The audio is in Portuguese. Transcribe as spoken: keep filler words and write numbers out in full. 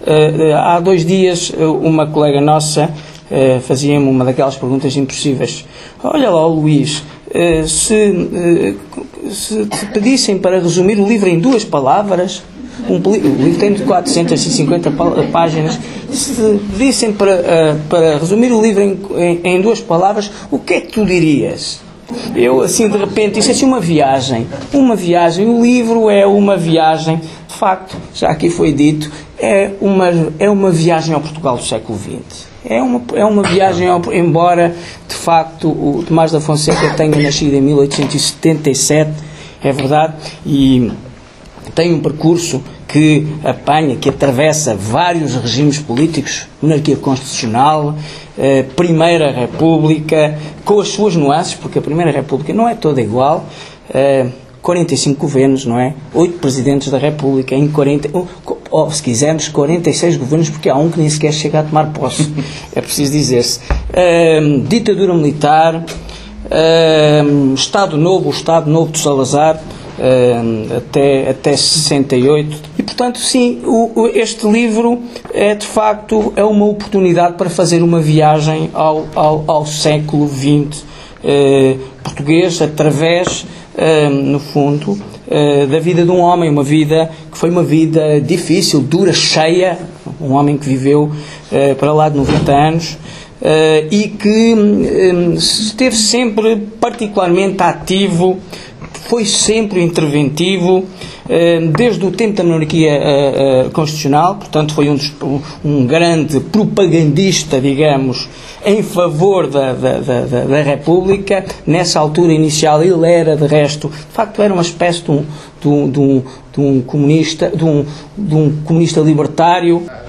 Há dois dias, uma colega nossa fazia-me uma daquelas perguntas impossíveis. Olha lá, Luís, se, se te pedissem para resumir o livro em duas palavras, um, o livro tem de quatrocentas e cinquenta páginas, se te pedissem para, para resumir o livro em, em, em duas palavras, o que é que tu dirias? Eu, assim, de repente, isso é assim uma viagem. Uma viagem. O livro é uma viagem. De facto, já aqui foi dito, é uma, é uma viagem ao Portugal do século vinte. É uma, é uma viagem, ao, embora, de facto, o Tomás da Fonseca tenha nascido em mil oitocentos e setenta e sete, é verdade, e tem um percurso que apanha, que atravessa vários regimes políticos, monarquia constitucional, eh, Primeira República, com as suas nuances, porque a Primeira República não é toda igual, eh, quarenta e cinco governos, não é? oito presidentes da República, em quarenta, ou, ou, se quisermos, quarenta e seis governos, porque há um que nem sequer chega a tomar posse, é preciso dizer-se. Eh, ditadura militar, eh, Estado Novo, o Estado Novo de Salazar, Uh, até, até sessenta e oito, e portanto sim, o, o, este livro é de facto é uma oportunidade para fazer uma viagem ao, ao, ao século vinte uh, português, através uh, no fundo uh, da vida de um homem, uma vida que foi uma vida difícil, dura, cheia, um homem que viveu uh, para lá de noventa anos. Uh, e que um, esteve sempre particularmente ativo, foi sempre interventivo, desde o tempo da monarquia constitucional, portanto foi um, um grande propagandista, digamos, em favor da, da, da, da República. Nessa altura inicial ele era, de resto, de facto era uma espécie de um, de um, de um, de um comunista, de um, de um comunista libertário.